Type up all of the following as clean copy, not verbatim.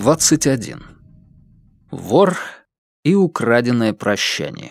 21. Вор и украденное прощание.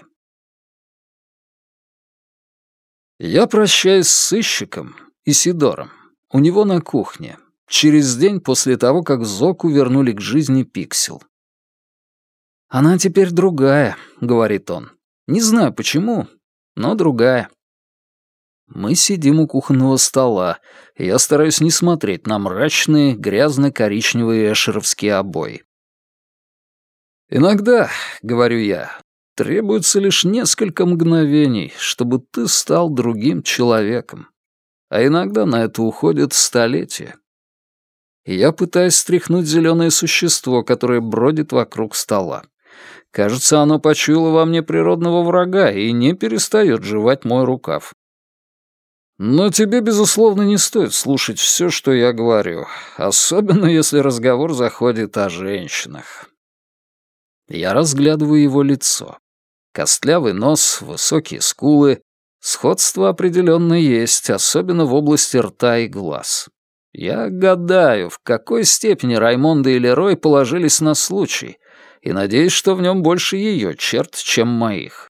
Я прощаюсь с сыщиком Исидором. У него на кухне. Через день после того, как Зоку вернули к жизни Пиксел. «Она теперь другая», — говорит он. «Не знаю почему, но другая». Мы сидим у кухонного стола, и я стараюсь не смотреть на мрачные, грязно-коричневые эшеровские обои. «Иногда, — говорю я, — требуется лишь несколько мгновений, чтобы ты стал другим человеком, а иногда на это уходят столетия». И я пытаюсь стряхнуть зеленое существо, которое бродит вокруг стола. Кажется, оно почуяло во мне природного врага и не перестает жевать мой рукав. Но тебе, безусловно, не стоит слушать все, что я говорю, особенно если разговор заходит о женщинах. Я разглядываю его лицо. Костлявый нос, высокие скулы. Сходство определенно есть, особенно в области рта и глаз. Я гадаю, в какой степени Раймонда и Лерой положились на случай, и надеюсь, что в нем больше ее черт, чем моих.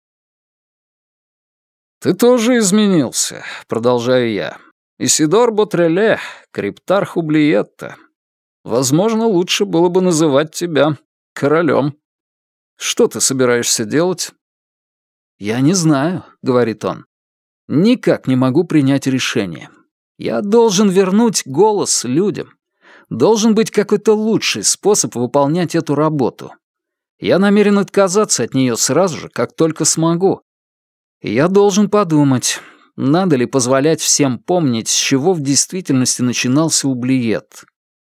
«Ты тоже изменился», — продолжаю я. «Исидор Ботреле, криптарх Ублиетта. Возможно, лучше было бы называть тебя королем. Что ты собираешься делать?» «Я не знаю», — говорит он. «Никак не могу принять решение. Я должен вернуть голос людям. Должен быть какой-то лучший способ выполнять эту работу. Я намерен отказаться от нее сразу же, как только смогу. И я должен подумать, надо ли позволять всем помнить, с чего в действительности начинался Ублиет».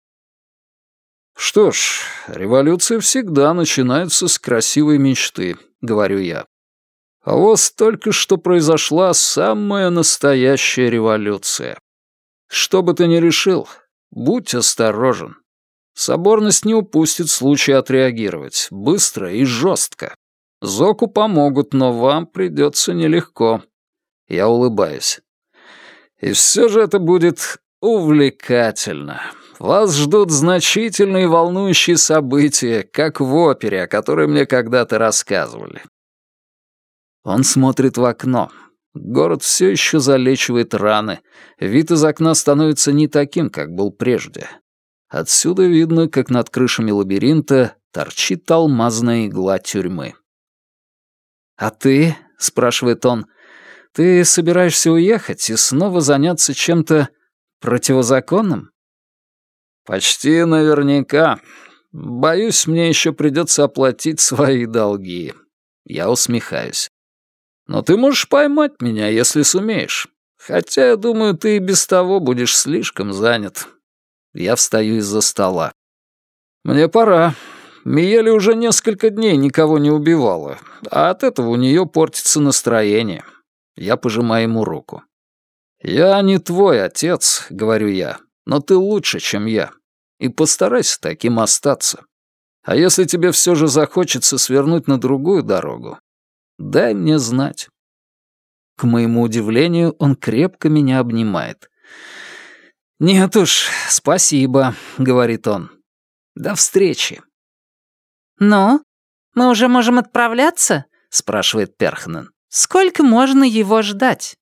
«Что ж, революция всегда начинается с красивой мечты», — говорю я. «А у вас только что произошла самая настоящая революция. Что бы ты ни решил, будь осторожен. Соборность не упустит случая отреагировать, быстро и жестко. Зоку помогут, но вам придется нелегко». Я улыбаюсь. «И все же это будет увлекательно. Вас ждут значительные и волнующие события, как в опере, о которой мне когда-то рассказывали». Он смотрит в окно. Город все еще залечивает раны. Вид из окна становится не таким, как был прежде. Отсюда видно, как над крышами лабиринта торчит алмазная игла тюрьмы. «А ты?» — спрашивает он. «Ты собираешься уехать и снова заняться чем-то противозаконным?» «Почти наверняка. Боюсь, мне еще придется оплатить свои долги». Я усмехаюсь. «Но ты можешь поймать меня, если сумеешь. Хотя, я думаю, ты и без того будешь слишком занят». Я встаю из-за стола. «Мне пора. Миели уже несколько дней никого не убивала, а от этого у нее портится настроение». Я пожимаю ему руку. «Я не твой отец», — говорю я, — «но ты лучше, чем я. И постарайся таким остаться. А если тебе все же захочется свернуть на другую дорогу, дай мне знать». К моему удивлению, он крепко меня обнимает. «Нет уж, спасибо», — говорит он. «До встречи». «Ну, мы уже можем отправляться?» — спрашивает Перхнен. «Сколько можно его ждать?»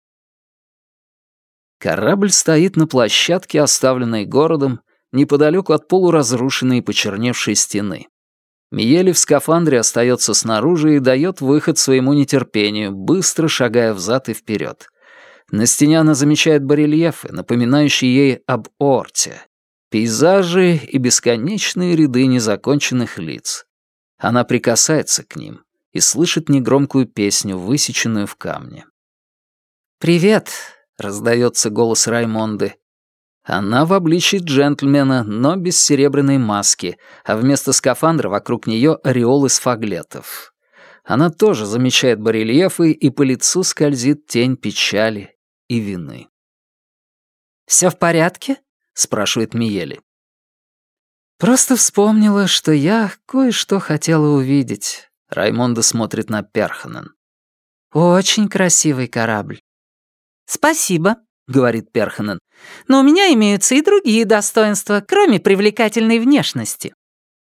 Корабль стоит на площадке, оставленной городом, неподалеку от полуразрушенной и почерневшей стены. Миели в скафандре остается снаружи и дает выход своему нетерпению, быстро шагая взад и вперед. На стене она замечает барельефы, напоминающие ей об Орте, пейзажи и бесконечные ряды незаконченных лиц. Она прикасается к ним и слышит негромкую песню, высеченную в камне. «Привет», — раздается голос Раймонды. Она в обличье джентльмена, но без серебряной маски, а вместо скафандра вокруг нее ореол из фаглетов. Она тоже замечает барельефы, и по лицу скользит тень печали и вины. «Все в порядке?» — спрашивает Миели. «Просто вспомнила, что я кое-что хотела увидеть». Раймонда смотрит на Перханен. «Очень красивый корабль». «Спасибо», — говорит Перханен. «Но у меня имеются и другие достоинства, кроме привлекательной внешности».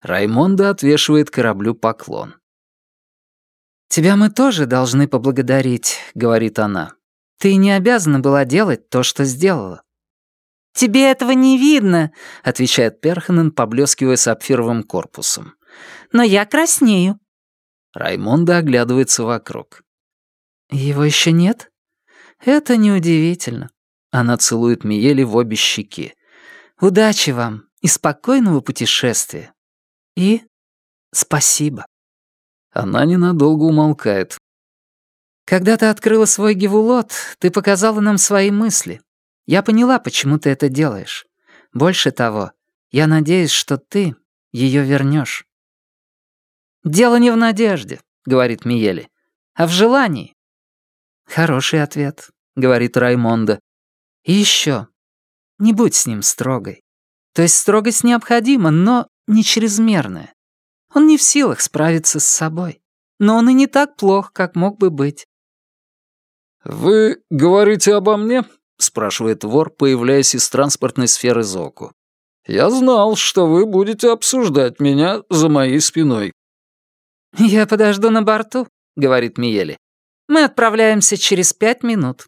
Раймонда отвешивает кораблю поклон. «Тебя мы тоже должны поблагодарить», — говорит она. «Ты не обязана была делать то, что сделала». «Тебе этого не видно», — отвечает Перханен, поблескивая сапфировым корпусом. «Но я краснею». Раймонда оглядывается вокруг. «Его еще нет? Это неудивительно». Она целует Миели в обе щеки. «Удачи вам и спокойного путешествия. И спасибо». Она ненадолго умолкает. «Когда ты открыла свой гевулот, ты показала нам свои мысли. Я поняла, почему ты это делаешь. Больше того, я надеюсь, что ты ее вернешь». «Дело не в надежде», — говорит Миели, — «а в желании». «Хороший ответ», — говорит Раймонда. «И еще, не будь с ним строгой. То есть строгость необходима, но не чрезмерная. Он не в силах справиться с собой. Но он и не так плох, как мог бы быть». «Вы говорите обо мне?» — спрашивает вор, появляясь из транспортной сферы Зоку. «Я знал, что вы будете обсуждать меня за моей спиной». «Я подожду на борту», — говорит Миели. «Мы отправляемся через 5 минут».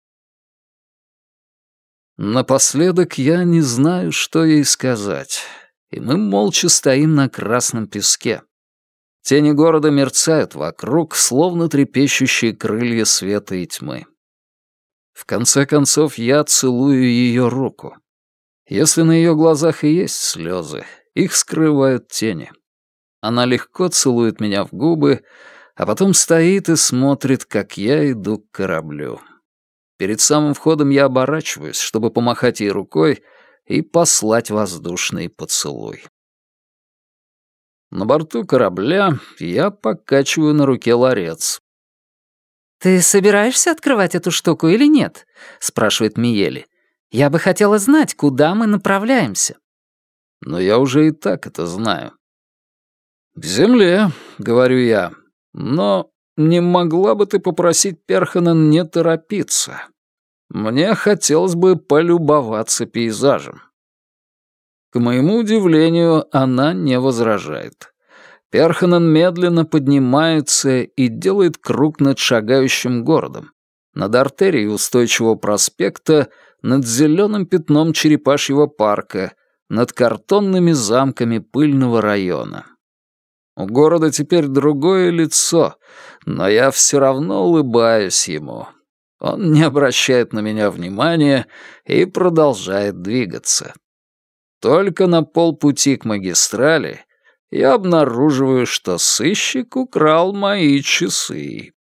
Напоследок я не знаю, что ей сказать, и мы молча стоим на красном песке. Тени города мерцают вокруг, словно трепещущие крылья света и тьмы. В конце концов, я целую ее руку. Если на ее глазах и есть слезы, их скрывают тени. Она легко целует меня в губы, а потом стоит и смотрит, как я иду к кораблю. Перед самым входом я оборачиваюсь, чтобы помахать ей рукой и послать воздушный поцелуй. На борту корабля я покачиваю на руке ларец. «Ты собираешься открывать эту штуку или нет?» — спрашивает Миели. «Я бы хотела знать, куда мы направляемся». Но я уже и так это знаю. «К земле», — говорю я, — «но не могла бы ты попросить Перханен не торопиться? Мне хотелось бы полюбоваться пейзажем». К моему удивлению, она не возражает. Перханен медленно поднимается и делает круг над шагающим городом, над артерией устойчивого проспекта, над зеленым пятном черепашьего парка, над картонными замками пыльного района. У города теперь другое лицо, но я все равно улыбаюсь ему. Он не обращает на меня внимания и продолжает двигаться. Только на полпути к магистрали я обнаруживаю, что сыщик украл мои часы.